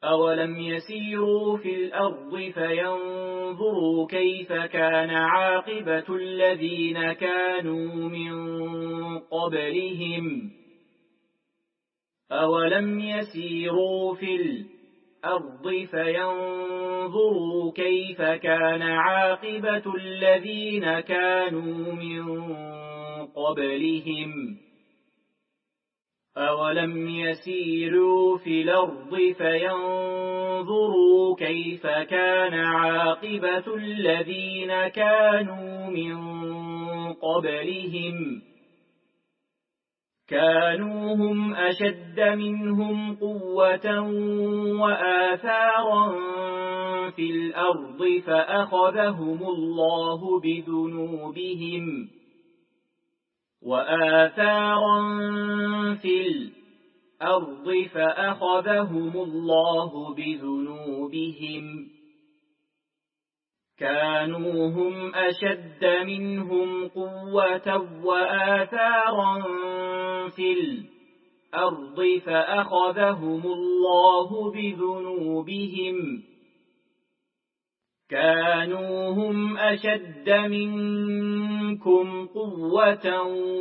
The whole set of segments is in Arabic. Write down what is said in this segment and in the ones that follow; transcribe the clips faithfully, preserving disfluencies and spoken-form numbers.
أولم يسيروا في الأرض فينظروا كيف كان عاقبة الذين كانوا من قبلهم أولم يسيروا في الأرض فينظروا كيف كان عاقبة الذين كانوا من قبلهم أولم يسيروا في الأرض فينظروا كيف كان عاقبة الذين كانوا من قبلهم كانوا هم أشد منهم قوة وآثارا في الأرض فأخذهم الله بذنوبهم وآثارا في الأرض فأخذهم الله بذنوبهم كانوا هم أشد منهم قوة وآثارا في الأرض فأخذهم الله بذنوبهم كانوا هم أشد منكم قوة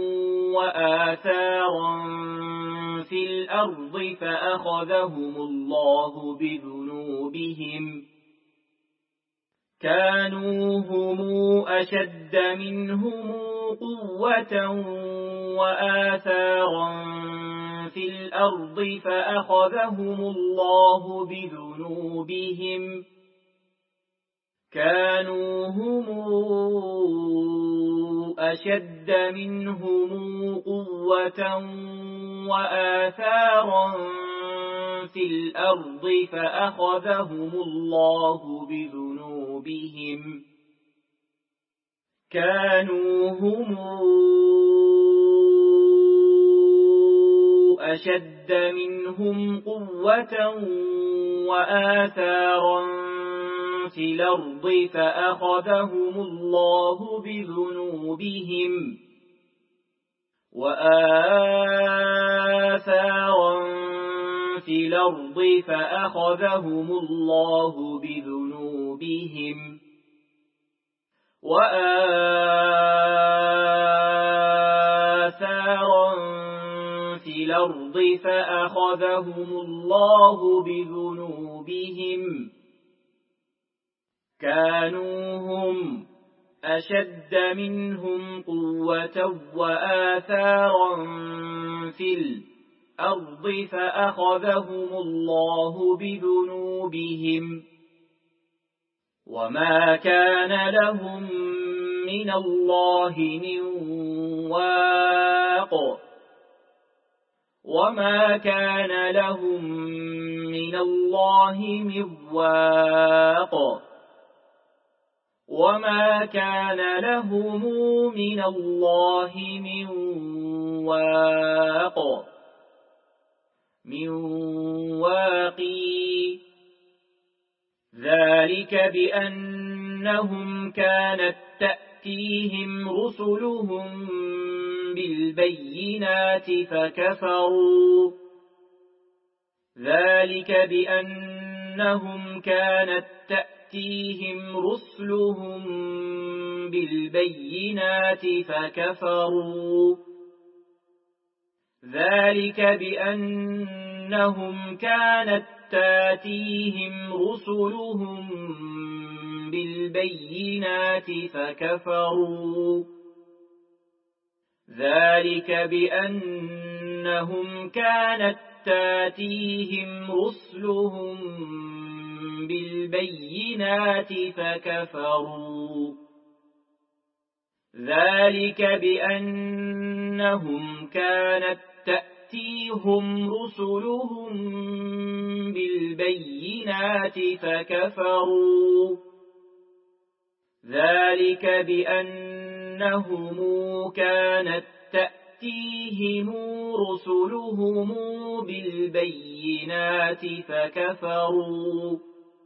وآثارا في الأرض فأخذهم الله بذنوبهم كانوا هم أشد منهم قوة وآثارا في الأرض فأخذهم الله بذنوبهم كانوا هم أشد منهم قوة وآثارا في الأرض فأخذهم الله بذنوبهم كانوا هم أشد منهم قوة وآثارا في الأرض فأخذهم الله بذنوبهم وآثارا في الأرض فأخذهم الله بذنوبهم وآثارا في الأرض فأخذهم الله بذنوبهم كانوا هم أشد منهم قوة وآثارا في الأرض فأخذهم الله بذنوبهم وما كان لهم من الله من واق وما كان لهم من الله من واق وما كان لهم من الله من واق من واقي ذلك بأنهم كانت تأتيهم رسلهم بالبينات فكفروا ذلك بأنهم كانت تأتيهم رسلهم بالبينات فكفروا ذلك بأنهم كانت تأتيهم رسلهم بالبينات فكفروا ذلك بأنهم كانت تأتيهم رسلهم بالبينات فكفروا ذلك بأنهم كانت تأتيهم رسلهم بالبينات فكفروا ذلك بأنهم كانت تأتيهم رسلهم بالبينات فكفروا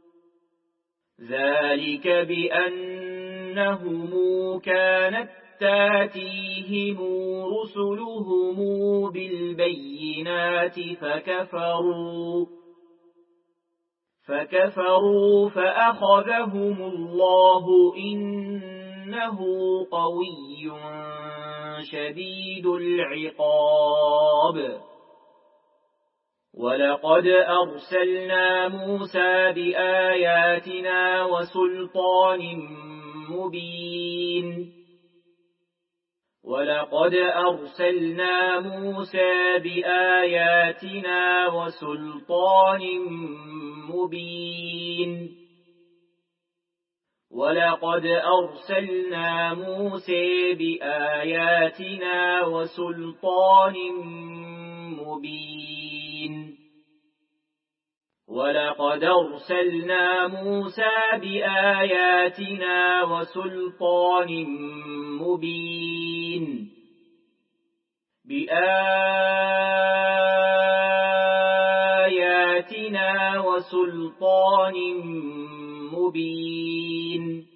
ذلك بأنهم كانت تأتيهم رسلهم بالبينات فكفروا فكفروا فأخذهم الله إنه قوي شديد العقاب. ولقد أرسلنا موسى بآياتنا وسلطان مبين ولقد أرسلنا موسى بآياتنا وسلطان مبين ولقد أرسلنا موسى بآياتنا وسلطان مبين ولقد أرسلنا موسى بآياتنا وسلطان مبين بآياتنا وسلطان مبين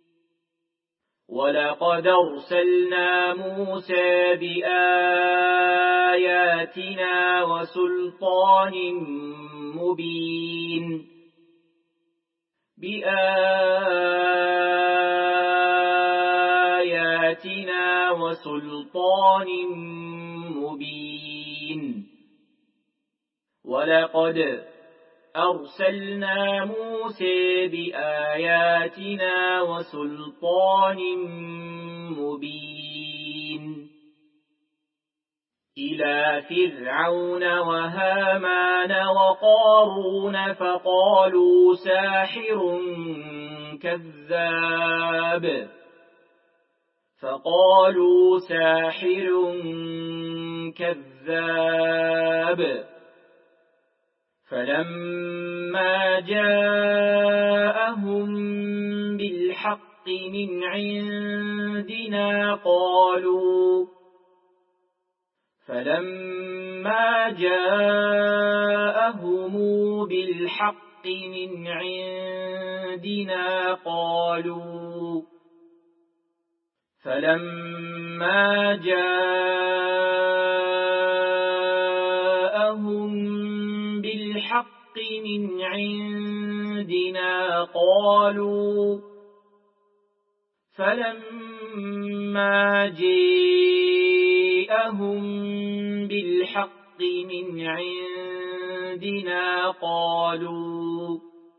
ولقد أرسلنا موسى بآياتنا وسلطان مبين بآياتنا وسلطان مبين ولقد أرسلنا موسى بآياتنا وسلطان مبين إلى فرعون وهامان وقارون فقالوا ساحر كذاب فقالوا ساحر كذاب فلما جاءهم بالحق من عندنا قالوا فلما جاءهم بالحق من عندنا قالوا فلما جاءهم بالحق من عندنا قالوا فلما جاءهم بالحق من عندنا قالوا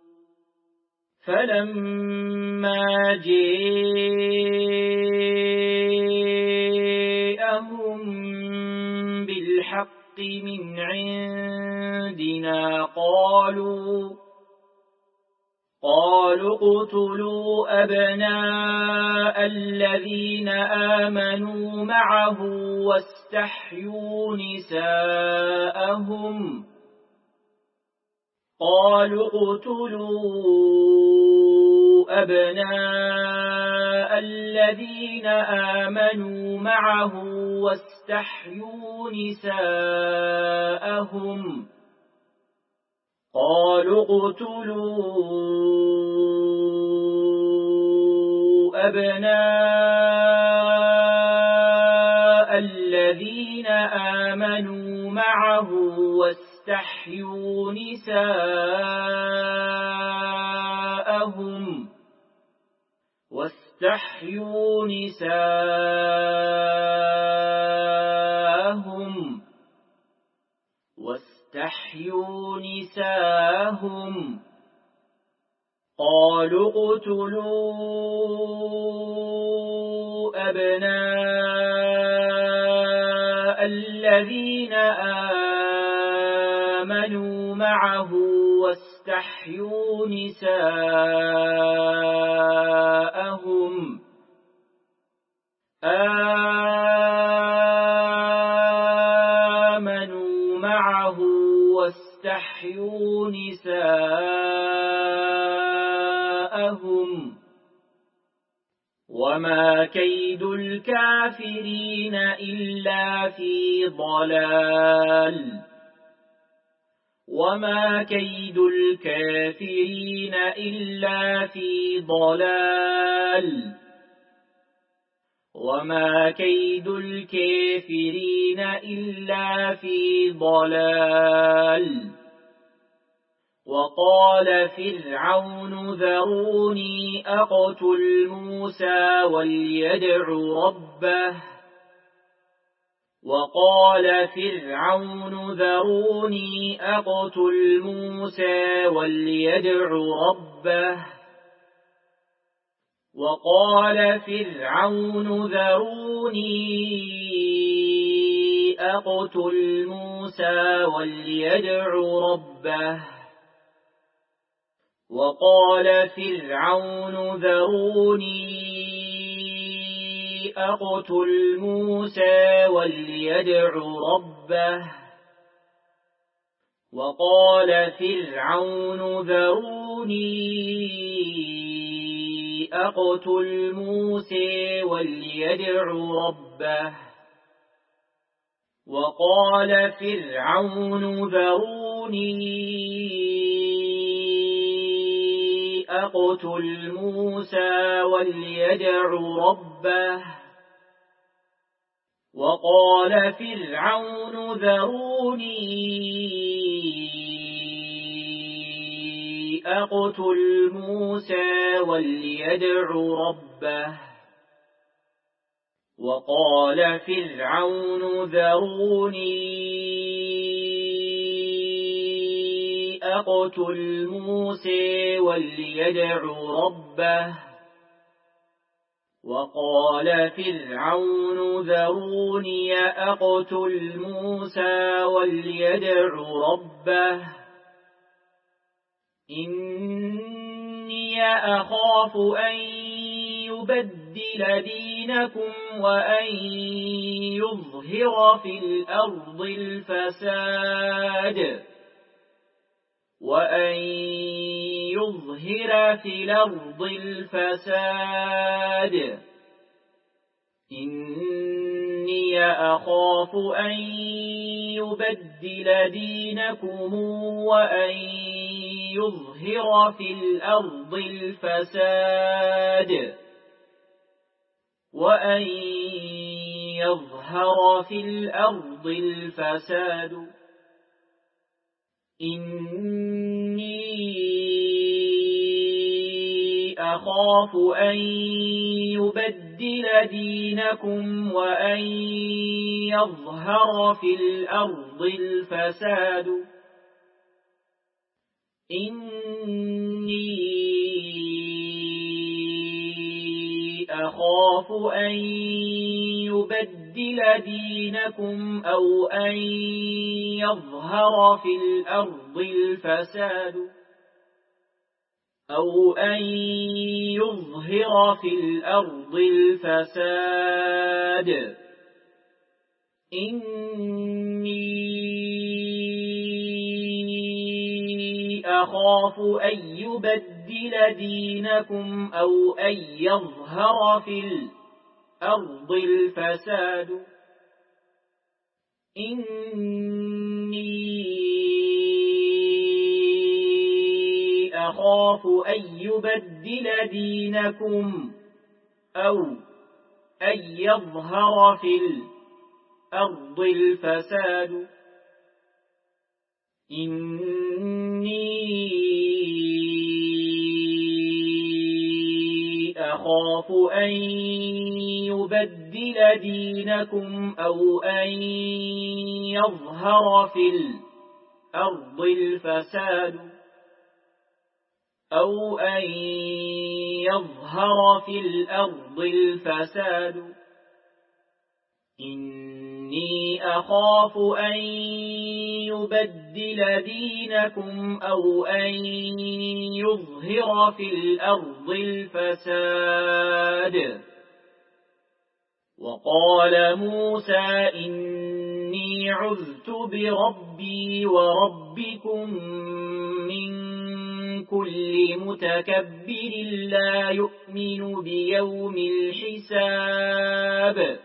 فلما جاءهم بالحق من عندنا قالوا قالوا اقتلوا أبناء الذين آمنوا معه واستحيوا نساءهم قالوا اقتلوا أبناء الذين آمنوا معه واستحيوا نساءهم قالوا اقتلوا أبناء الذين آمنوا معه واستحيوا نساءهم واستحيوا نساءهم واستحيوا نساءهم قالوا اقتلوا أبناء الذين آمنوا معه واستحيوا نساءهم آمنوا معه واستحيوا نساءهم وما كيد الكافرين إلا في ضلال وما كيد الكافرين إلا في ضلال وما كيد الكافرين إلا في ضلال وقال فرعون ذروني أقتل موسى وليدع ربه وقال فرعون ذروني أقتل موسى وليدع ربه وقال فرعون ذروني أقتل موسى وليدع ربه وقال فرعون ذروني أقتل موسى وليدع ربه وقال فرعون ذروني أقتل موسى وليدع ربه وقال فرعون ذروني أقتل موسى وليدع ربه وقال فرعون ذروني أقتل موسى وليدع ربه وقال فرعون ذروني أقتل موسى وليدع ربه وقال فرعون ذروني أقتل موسى وليدع ربه إني أخاف أن يبدل دينكم وأن يظهر في الأرض الفساد وأن يظهر في الأرض الفساد إني أخاف أن يبدل دينكم وأن يظهر في الأرض الفساد وأن يظهر في الأرض الفساد إني أخاف أن يبدل دينكم وأن يظهر في الأرض الفساد إني أخاف أن يبدل دينكم أو أن يظهر في الأرض الفساد أو أن يظهر في الأرض الفساد إني أخاف أن يبدل دينكم أو أن يظهر في الأرض الفساد إني أخاف أن يبدل دينكم أو أن يظهر في الأرض الفساد إني أخاف أن يبدل دينكم أو أن يظهر في الأرض الفساد أو أن يظهر في الأرض الفساد إني أخاف أن يبدل دينكم أو أن يظهر في الأرض الفساد وقال موسى إني عذت بربي وربكم من كل متكبر لا يؤمن بيوم الحساب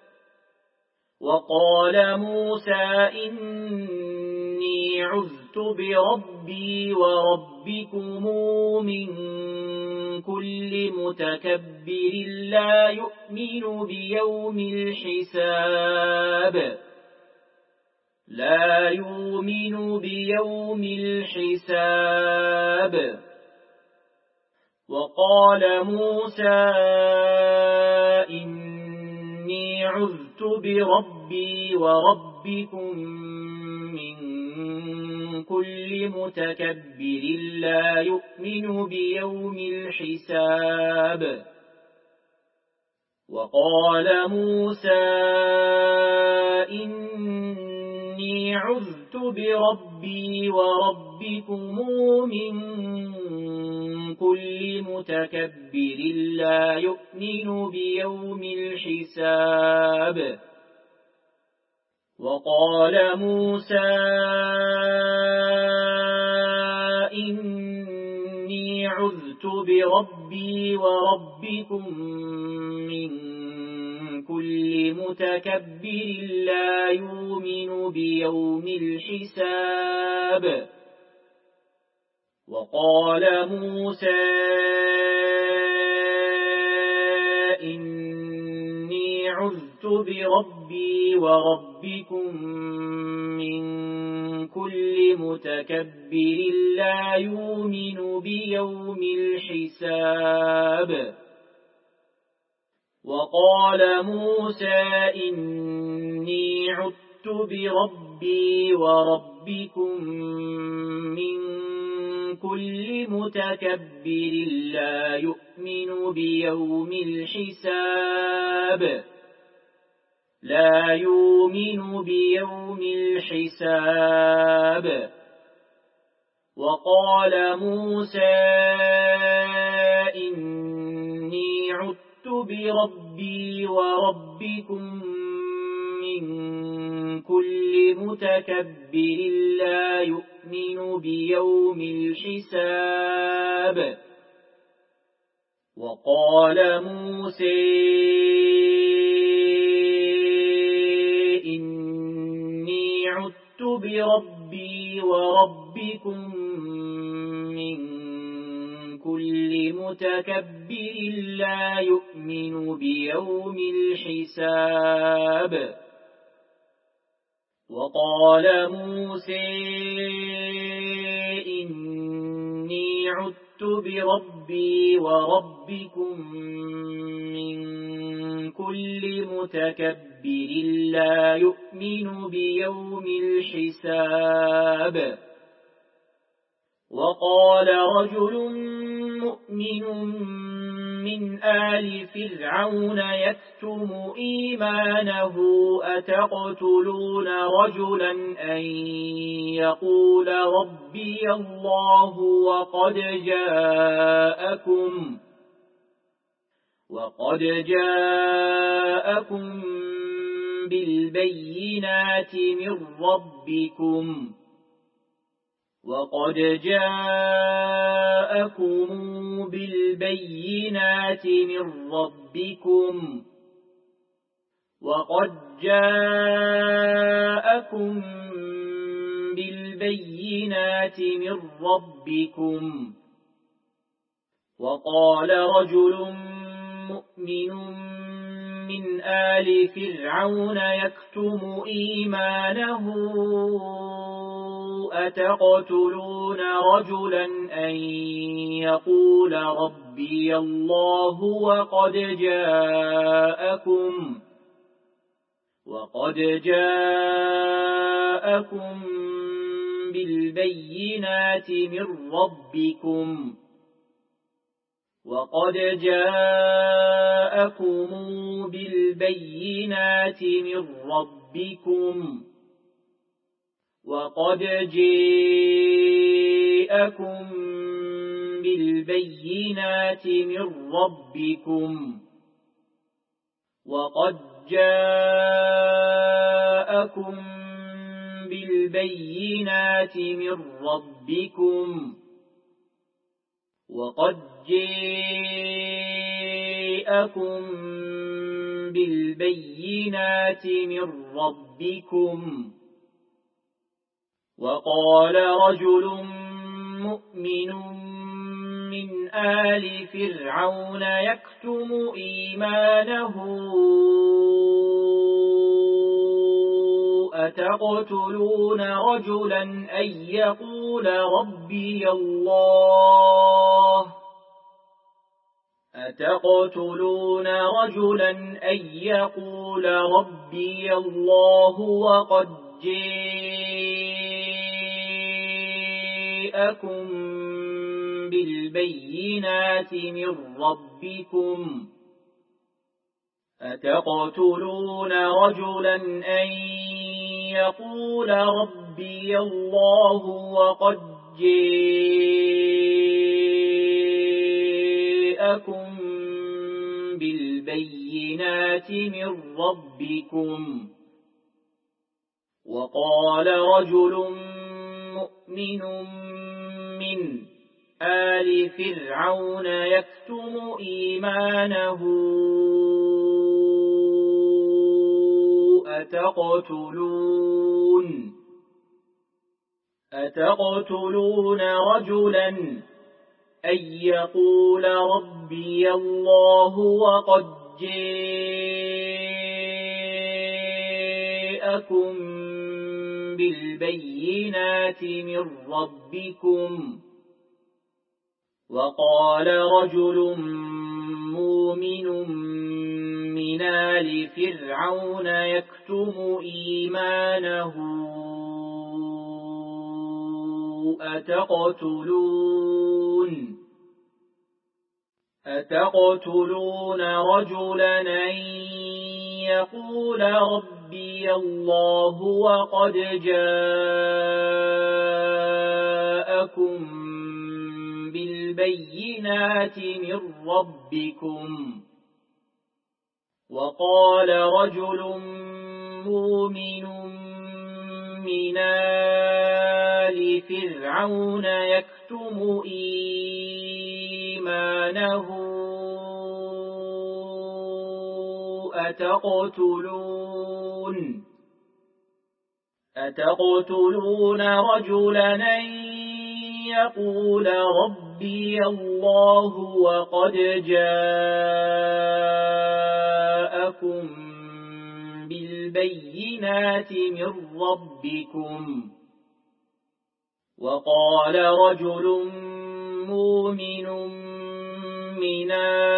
وقال موسى إني عذت بربي وربكم من كل متكبر لا يؤمن بيوم الحساب لا يؤمن بيوم الحساب. وقال موسى إني عذت بربي وربكم من كل متكبر لا يؤمن بيوم الحساب. وقال موسى إني عذت بربي وربكم من كل متكبر لا يؤمن بيوم الحساب. وقال موسى إني عذت بربي وربكم من كل متكبر لا يؤمن بيوم الحساب. وقال موسى إني عذت بربي وربكم من كل متكبر لا يؤمن بيوم الحساب. وقال موسى إني عذت بربي وربكم من كل متكبر لا يؤمن بيوم الحساب. لا يؤمن بيوم الحساب. وقال موسى إني عذت بربي وربكم من كل متكبر لا يؤمن بيوم الحساب. وقال موسى إني عذت بربي وربكم من كل متكبر لا يؤمن بيوم الحساب. وقال موسى إني عذت بربي وربكم من كل متكبر لا يؤمن بيوم الحساب. وقال رجل مؤمن من آل فرعون يكتم إيمانه أتقتلون رجلا أن يقول ربي الله وقد جاءكم وقد جاءكم بالبينات من ربكم وقد جاءكم بالبينات من ربكم وقد جاءكم بالبينات من ربكم. وقال رجل مؤمن من آل فرعون يكتم إيمانه أتقتلون رجلا أن يقول ربي الله وقد جاءكم وقد جاءكم بالبينات من ربكم وقد جاءكم بالبينات من ربكم وقد جاءكم بالبينات من ربكم وقد جاءكم بالبينات من ربكم وقد جاءكم بالبينات من ربكم. وقال رجل مؤمن من آل فرعون يكتم إيمانه أتقتلون رجلا أن يقول ربي الله أتقتلون رجلا أن يقول ربي الله وقد جاءكم بالبينات من ربكم أتقتلون رجلا أن يقول ربي الله وقد جاءكم بالبينات من ربكم وقال رجل مؤمن من آل فرعون يكتم إيمانه أتقتلون أتقتلون رجلا أن يقول ربي الله وقد جاءكم بالبينات من ربكم وقال رجل مؤمن من آل فرعون يكتم إيمانه أتقتلون أتقتلون رجلا أن يقول ربي الله وقد جاءكم بالبينات من ربكم وقال رجل مؤمن من آل فرعون يكتم إيمانه أتقتلون أتقتلون رجلا أن يقول ربي الله وقد جاءكم بالبينات من ربكم وقال رجل مؤمن من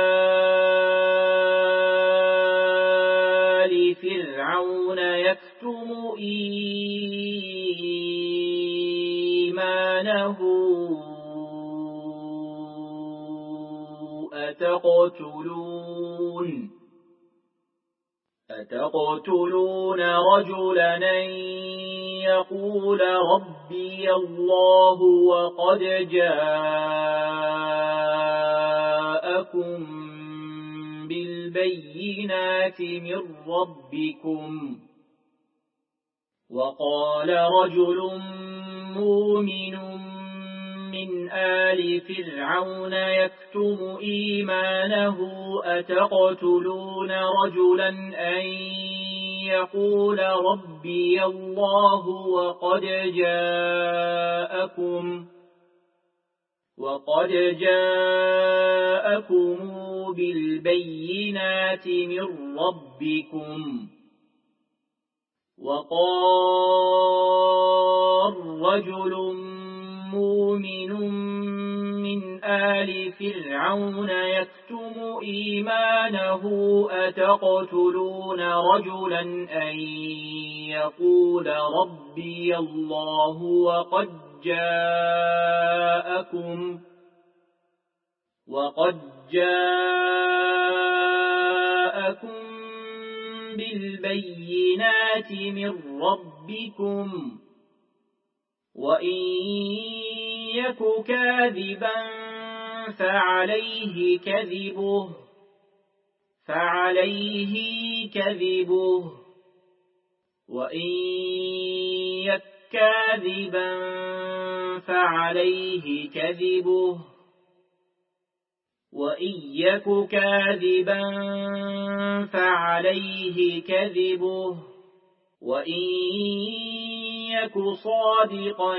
آل فرعون يكتم إيمانه أتقتلون أتقتلون رجلا أن يقول ربي الله وقد جاءكم بالبينات من ربكم وقال رجل مؤمن من آل فرعون يكتم إيمانه أتقتلون رجلا أن يقول ربي الله وقد جاءكم وقد جاءكم بالبينات من ربكم وقال رجل مؤمن من آل فرعون يكتم إيمانه أتقتلون رجلا أن يقول ربي الله وقد جاءكم وقد جاءكم بالبينات من ربكم وإن يك كاذبا فعليه كذبه فعليه كذبه وإن يك كاذبا فعليه كذبه وإن يك كاذبا فعليه كذبه وإن يك صادقا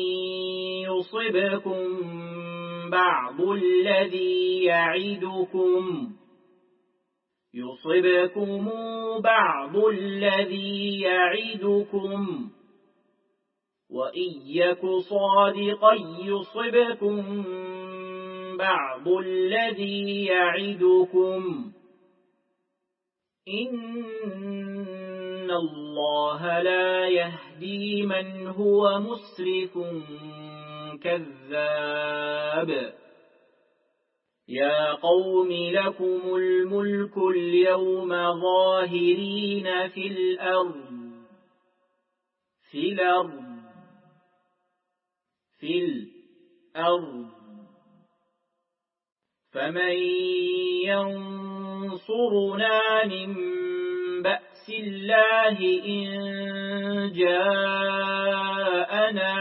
يصبكم بعض الذي يعدكم يصبكم بعض الذي يعدكم وإن يك صادقا يصبكم بعض الذي يعدكم إن الله لا يهدي من هو مسرف كذاب يا قوم لكم الملك اليوم ظاهرين في الأرض في الأرض في الأرض فمن ينصرنا من بأس الله إن جاءنا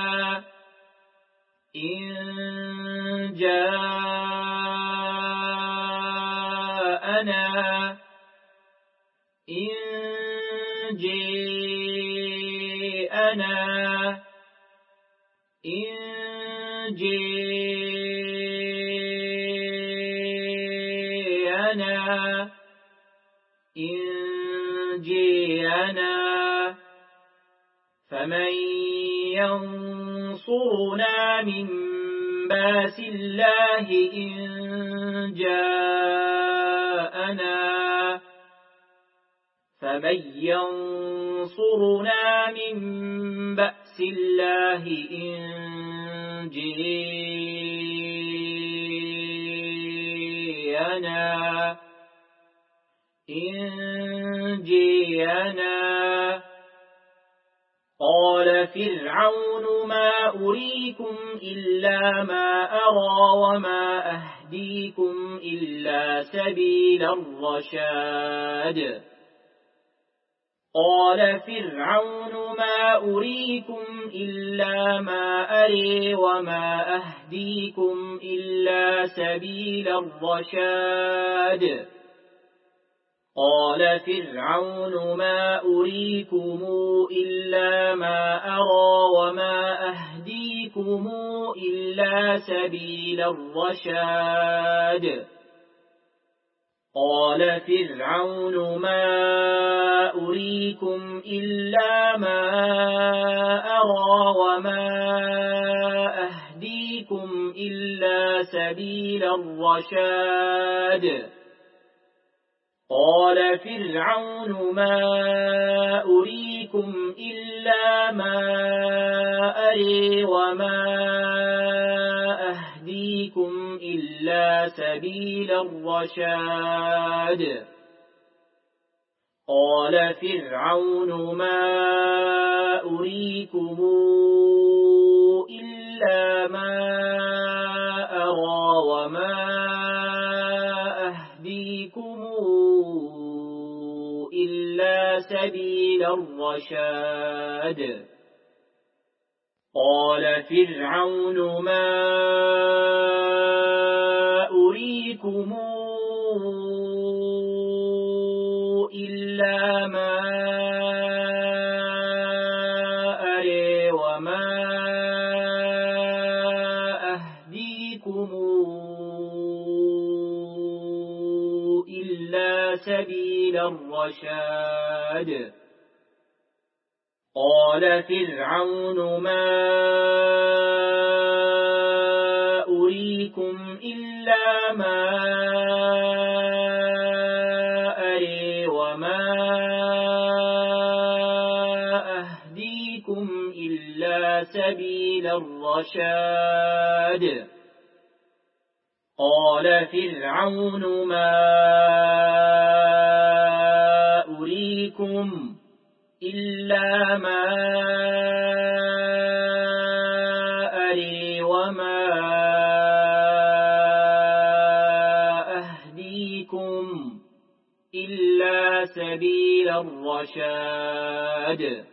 إن جاءنا إن جاءنا إن جاءنا إن جاءنا فمن ينصرنا من بأس الله إن جاءنا فمن ينصرنا من بأس الله إن جاءنا إن جاءنا قال فرعون ما أريكم إلا ما أرى وما أهديكم إلا سبيل الرشاد قال فرعون ما أريكم إلا ما أري وما أهديكم إلا سبيل الرشاد قال فرعون ما أريكم إلا ما أرى وما أهديكم إلا سبيل الرشاد قال فرعون ما أريكم إلا ما أرى وما أهديكم إلا سبيل الرشاد قال فرعون ما أريكم إلا ما أري وما أهديكم إلا سبيل الرشاد قال فرعون ما أريكم إلا ما أرى وما أهديكم إلا سبيل الرشاد قال فرعون ما أريكم إلا ما أري وما أهديكم إلا سبيل الرشاد قال فرعون ما أريكم إلا ما أري وما أهديكم إلا سبيل الرشاد قال فرعون ما أريكم إلا ما أري وما أهديكم إلا سبيل الرشاد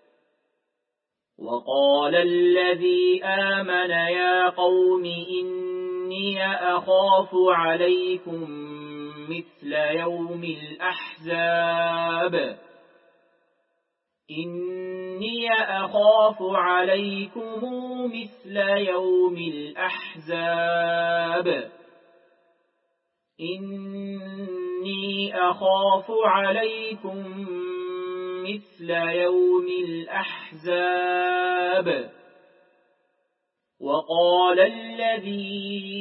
وقال الذي آمن يا قوم إني أخاف عليكم مثل يوم الأحزاب إني أخاف عليكم مثل يوم الأحزاب إني أخاف عليكم مثل يوم الأحزاب وقال الذي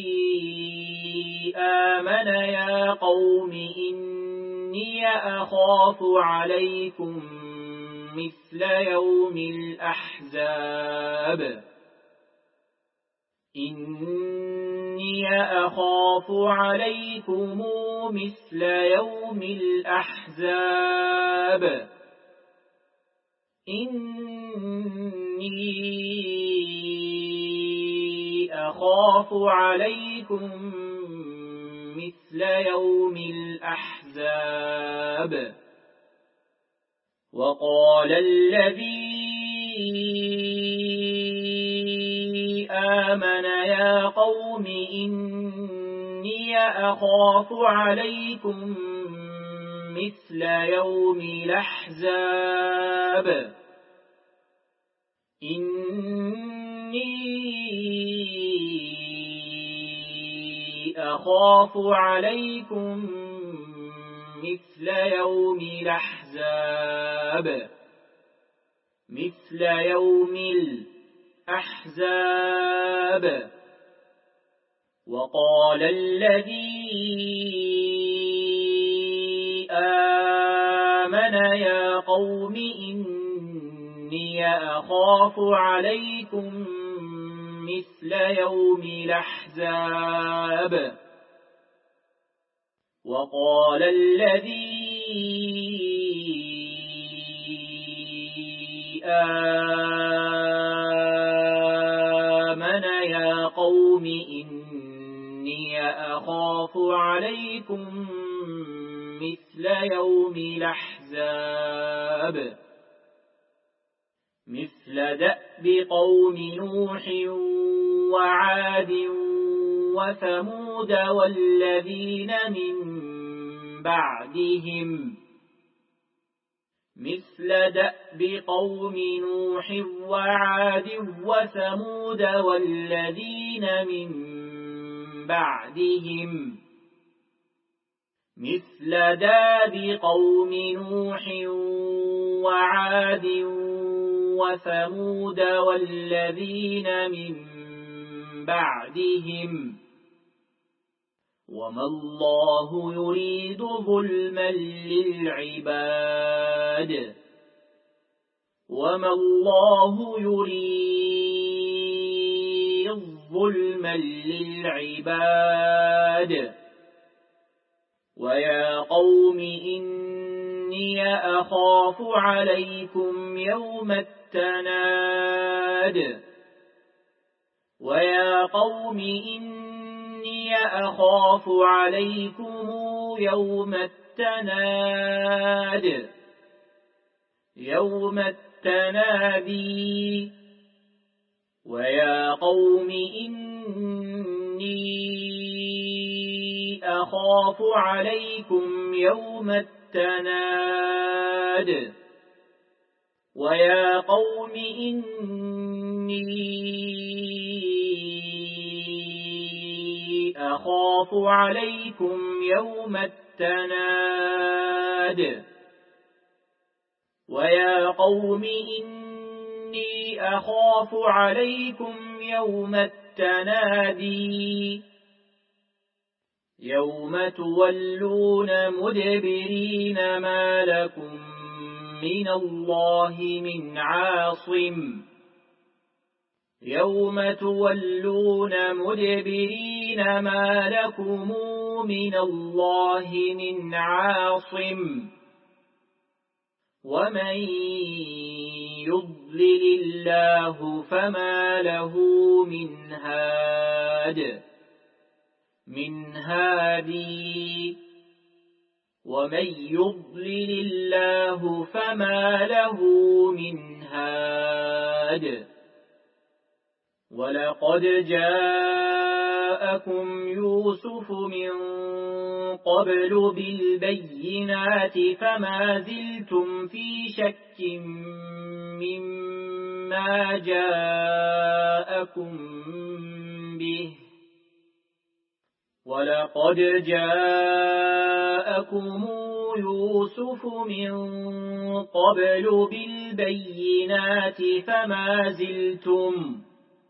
آمن يا قوم إني أخاف عليكم مثل يوم الأحزاب إني أخاف عليكم مثل يوم الأحزاب إني أخاف عليكم مثل يوم الأحزاب وقال الذي آمن يا قوم إني أخاف عليكم مثل يوم الأحزاب إني أخاف عليكم مثل يوم الأحزاب مثل يوم الأحزاب وقال الذي آمن يا قوم إني أخاف عليكم مثل يوم الأحزاب وقال الذي آمن يا قوم إني أخاف عليكم مثل يوم الأحزاب مثل دأب قوم نوح وعاد وثمود والذين من بعدهم مثل دأب قوم نوح وعاد وثمود والذين من بعدهم مثل داب قوم نوح وعاد وثمود والذين من بعدهم وما الله يريد ظلما للعباد وما الله يريد ظلما للعباد ويا قوم إني أخاف عليكم يوم التناد ويا قوم إني أخاف عليكم يوم التناد يوم التنادي ويا قوم إني أخاف عليكم يوم التناد ويا قوم إني أخاف عليكم يوم التناد ويا قوم إني أخاف عليكم يوم التنادي يوم تولون مدبرين ما لكم من الله من عاصم يوم تولون مدبرين ما لكم من الله من عاصم ومن يضلل الله فما له من هاد من هادي ومن يضلل الله فما له من هاد ولقد جاءكم يوسف من قبل بالبينات فما زلتم في شك مما جاءكم به ولقد جاءكم يوسف من قبل بالبينات فما زلتم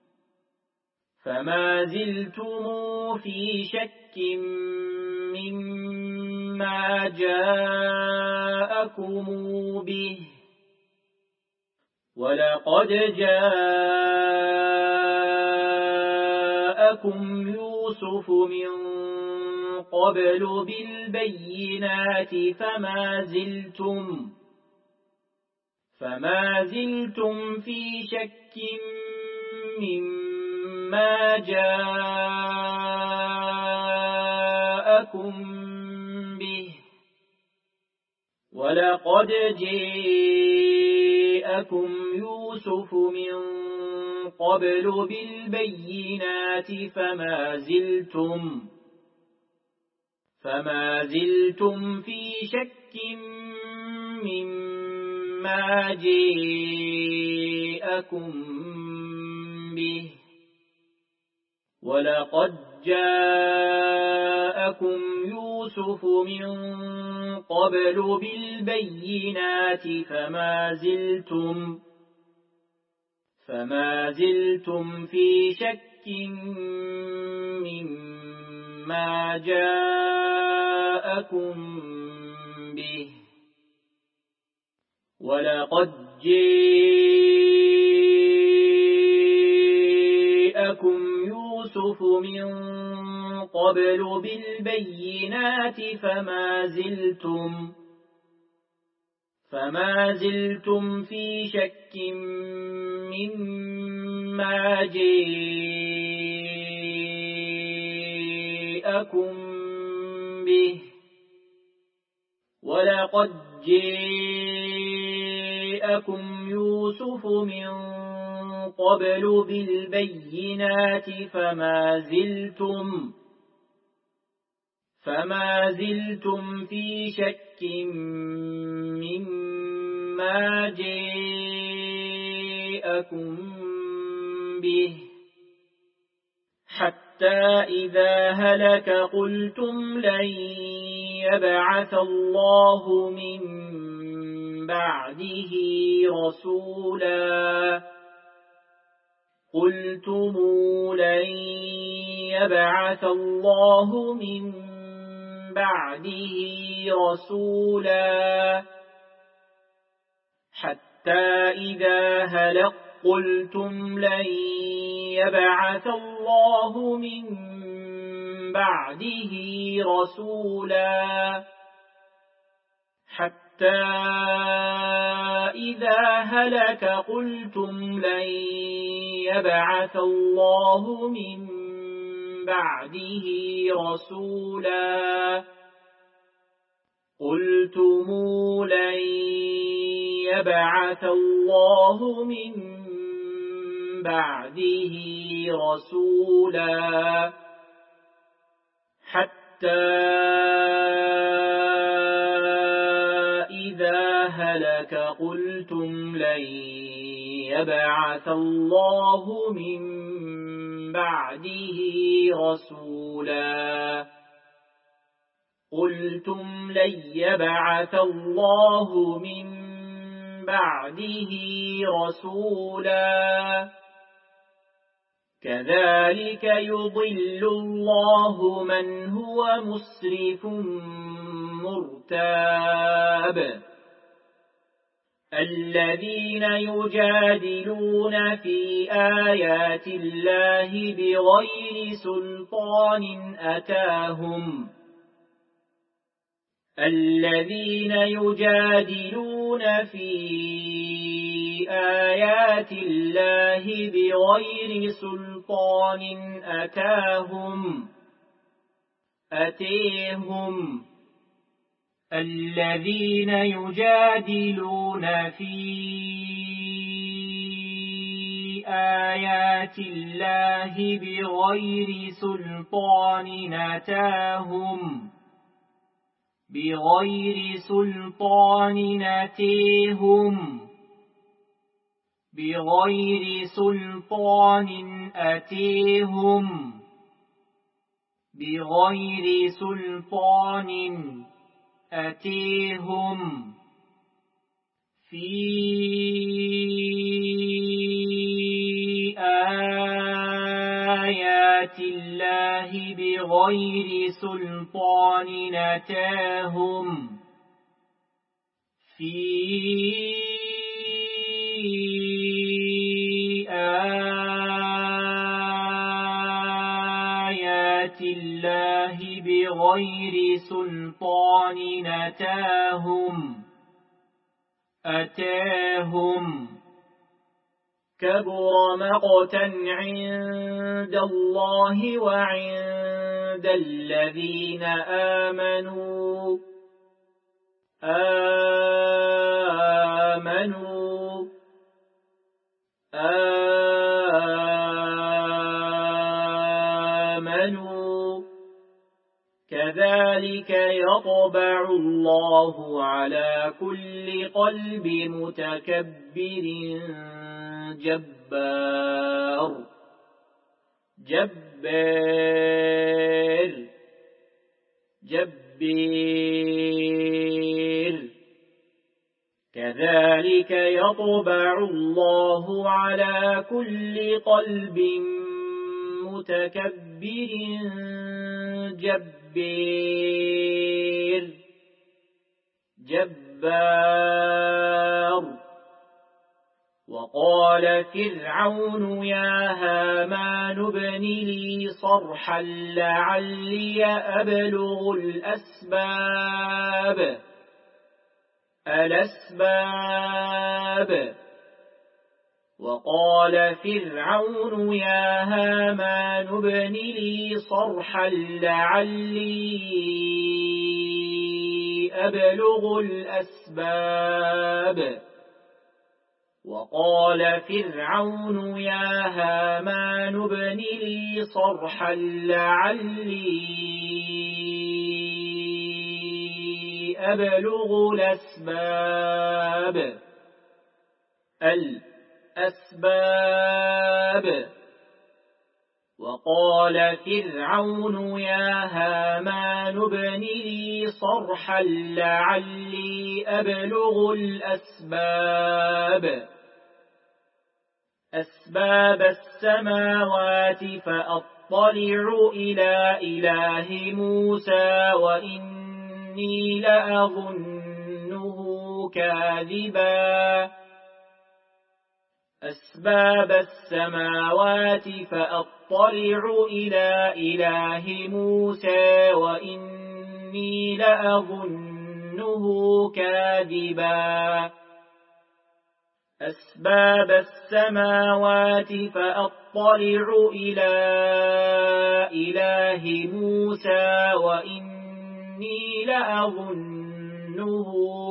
فما زلتم في شك مما جاءكم به ولقد جاءكم يوسف من قبل بالبينات فما زلتم فما زلتم في شك مما جاءكم به ولقد جاءكم يوسف من قبل بالبينات فما زلتم فما زلتم في شك مما جاءكم به ولقد جاءكم يوسف من قبل بالبينات فما زلتم فما زلتم في شك مما جاءكم به ولقد جاءكم يوسف من قبل بالبينات فما زلتم فما زلتم في شك مما جاءكم به ولقد جاءكم يوسف من قبل بالبينات فما زلتم فما زلتم في شك مما جاءكم به حتى إذا هلك قلتم لن يبعث الله من بعده رسولا قلتم لن يبعث الله من بعده رسولا حتى إذا هلق قلتم لن يبعث الله من بعده رسولا حتى إذا هلك قلتم لن يبعث الله من بعده رسولا قلتم لن يبعث الله من بعده رسولا حتى إذا هلك قلتم لن يبعث الله من بعده رسولا قلتم لن يبعث الله من بعده رسولا كذلك يضل الله من هو مسرف مرتاب الذين يجادلون في آيات الله بغير سلطان أتاهم الذين يجادلون في آيات الله بغير سلطان أتاهم أتيهم الذين يجادلون في آيات الله بغير سلطان أتاهم بغير سلطان أتيهم بغير سلطان أتيهم بغير سلطان أتيهم في آيات الله بغير سلطان أتاهم في آيات الله بغير سلطان أتاهم أتاهم كبر مقتا عند الله وعند الذين آمنوا آمنوا آمنوا كذلك يطبع الله على كل قلب متكبر جبار جبار جبار كذلك يطبع الله على كل قلب متكبر جبار جبار وقال فرعون يا هامان ابن لي صرحا لعلي أبلغ الأسباب الأسباب وقال فرعون يا هامان ابن لي صرحا لعلي أبلغ الأسباب وقال فرعون يا هامان ابن لي صرحا لعلي أبلغ الأسباب الأسباب وقال فرعون يا هامان ابن لي صرحا لعلي أبلغ الأسباب أسباب السماوات فأطلع إلى إله موسى وإني لأظنه كاذبا أسباب السماوات فأطلع إلى إله موسى وإني لأظنه كاذبا أسباب السماوات فأطلع إلى إله موسى وإني لأظنه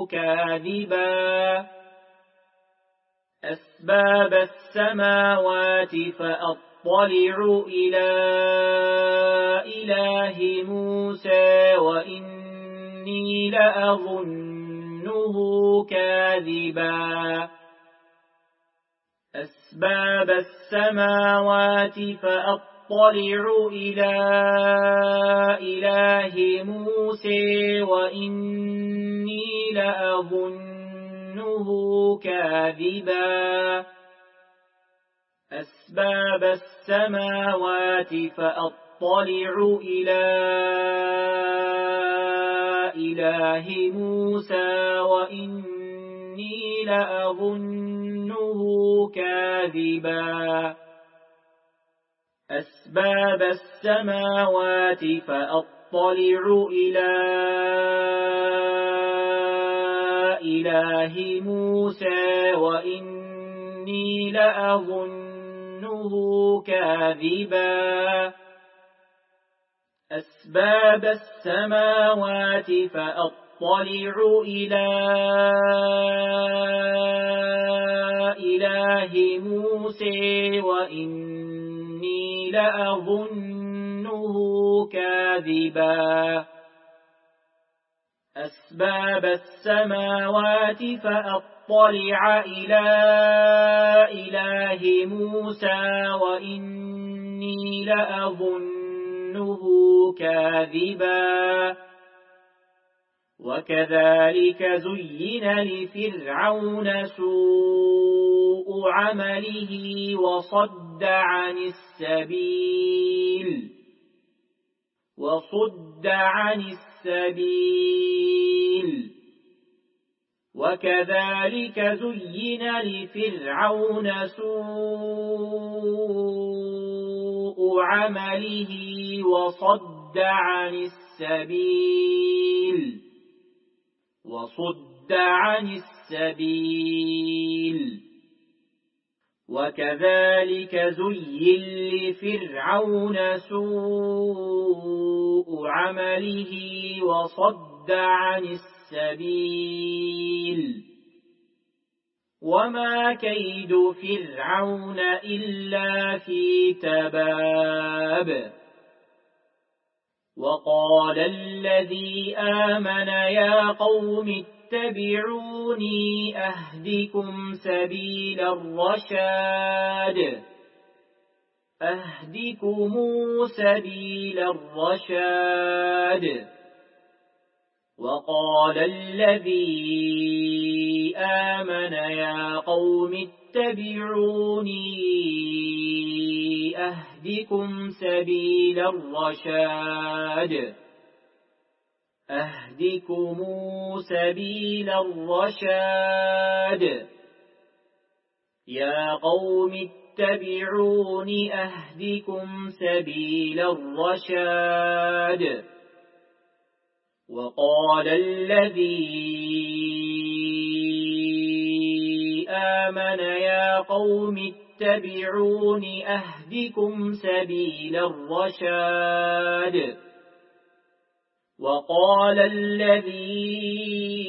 كاذبا أسباب السماوات فأطلع إلى إله موسى وإني لأظنه كاذبا أسباب السماوات فأطلع إلى إله موسى وإني لأظنه كاذبا أسباب السماوات فأطلع إلى إله موسى وإني لأظنه كاذبا أسباب السماوات فأطلع إلى إله موسى وإني لأظنه كاذبا أسباب السماوات فأطلع إلى إله موسى وإني لأظنه كاذبا أسباب السماوات فأطلع إلى إله موسى وإني لأظنه يظنه كاذبا وكذلك زين لفرعون سوء عمله وصد عن السبيل وصد عن السبيل وكذلك زين لفرعون سوء عمله وصد عن السبيل وصد عن السبيل وكذلك زين لفرعون سوء عمله وصد عن السبيل وما كيد فرعون إلا في تباب وقال الذي آمن يا قوم اتبعوني أهدكم سبيل الرشاد أهدكم سبيل الرشاد وقال الذي آمن يا قوم اتبعوني أهدكم سبيل الرشاد أهدكم سبيل الرشاد يا قوم اتبعوني أهدكم سبيل الرشاد وقال الذي آمن يا قوم اتبعوني أهدكم سبيل الرشاد وقال الذي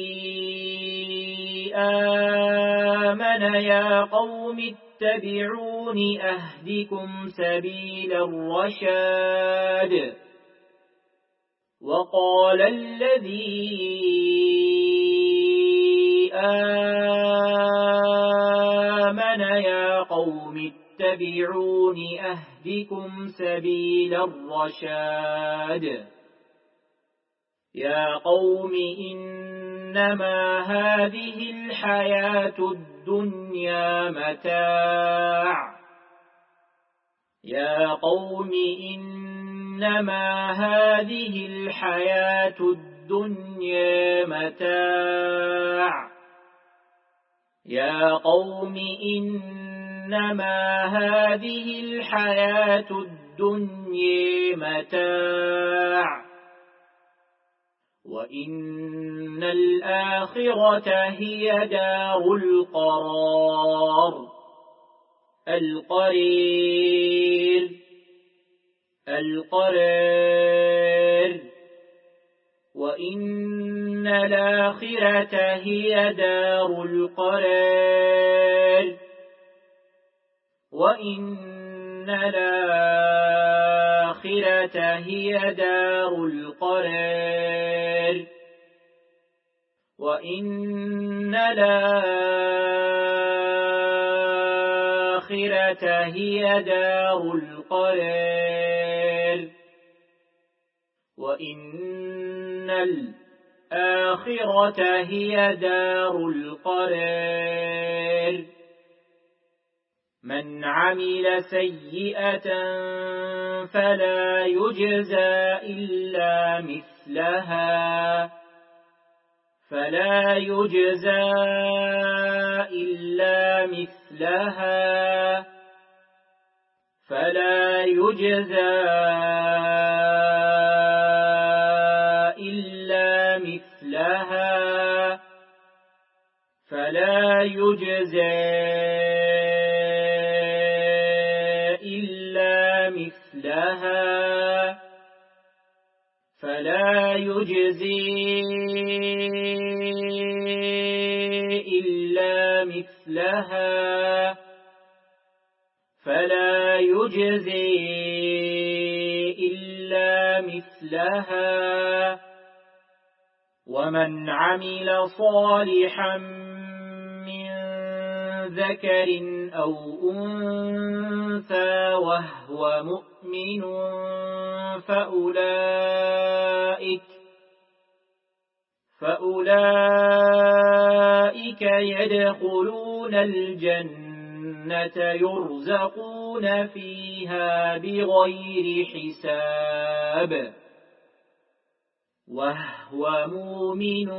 آمن يا قوم اتبعوني أهدكم سبيل الرشاد وقال الذي آمن يا قوم اتبعوني أهدكم سبيل الرشاد يا قوم إنما هذه الحياة الدنيا متاع يا قوم إنما هذه الحياة الدنيا متاع يا قوم إنما هذه الحياة الدنيا متاع وإن الآخرة هي دار القرار القرير القرار وإن الآخرة هي دار القرار وإن الآخرة هي دار القرار وإن الآخرة هي دار القرار وإن الآخرة هي دار القرار من عمل سيئة فلا يجزى إلا مثلها فلا يجزى إلا مثلها فلا يجزى إلا مثلها فلا يجزى إلا مثلها فلا يجزي إلا مثلها فلا يجزي إلا مثلها ومن عمل صالحا من ذكر أو أنثى وهو مؤمن فأولئك فأولئك يدخلون الجنة يرزقون فيها بغير حساب وهو مؤمن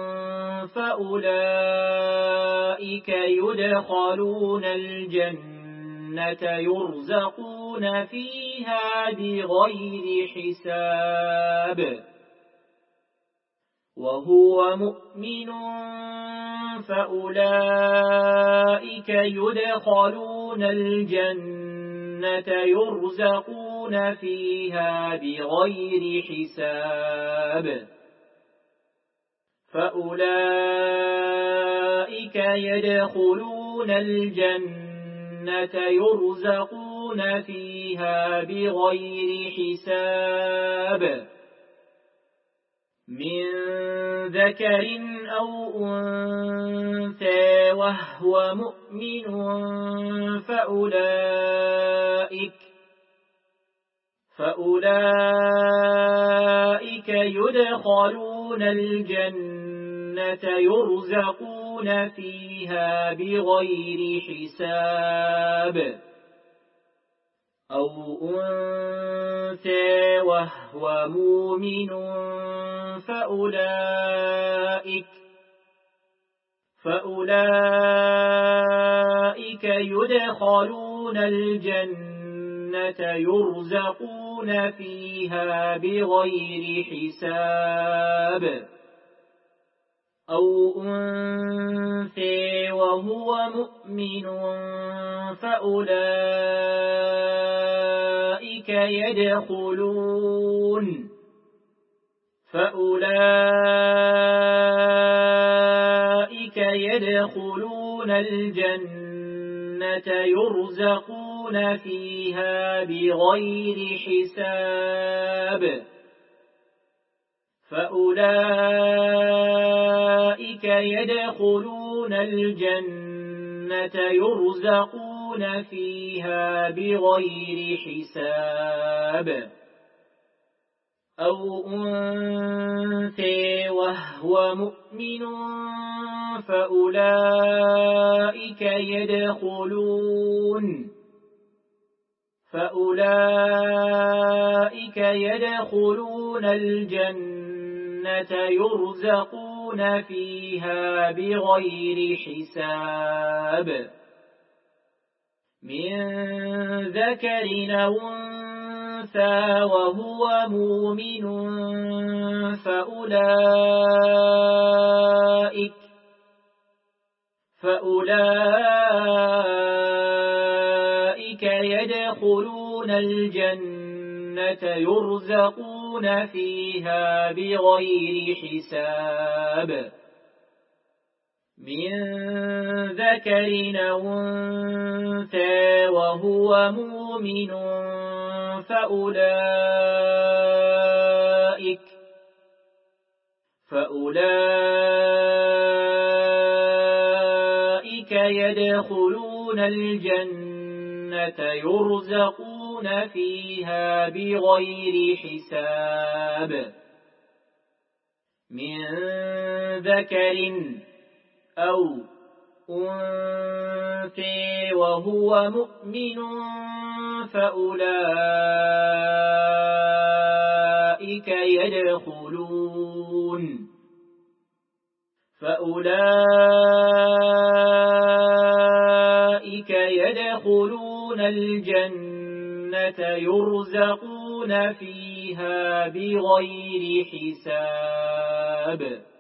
فأولئك يدخلون الجنة يرزقون فيها بغير حساب وهو مؤمن فأولئك يدخلون الجنة يرزقون فيها بغير حساب فأولئك يدخلون الجنة يرزقون فيها بغير حساب من ذكر أو أنثى وهو مؤمن فأولئك فأولئك يدخلون الجنة يرزقون فيها بغير حساب أو أنثى وهو مؤمن فأولئك فأولئك يدخلون الجنة يرزقون فيها بغير حساب أو أنثى وهو مؤمن فأولئك يدخلون فأولئك يدخلون الجنة يرزقون فيها بغير حساب فأولئك يدخلون الجنة يرزقون فيها بغير حساب أو أنثى وهو مؤمن فأولئك يدخلون فأولئك يدخلون الجنة يرزقون فيها بغير حساب من ذكر أو أنثى وهو مؤمن فأولئك فأولئك يدخلون الجنة يرزقون فيها بغير حساب من ذكر أو أنثى وهو مؤمن فأولئك فأولئك يدخلون الجنة يرزقون فيها بغير حساب من ذكر أو أنثى وهو مؤمن فأولئك يدخلون فأولئك يدخلون الجنة يرزقون فيها بغير حساب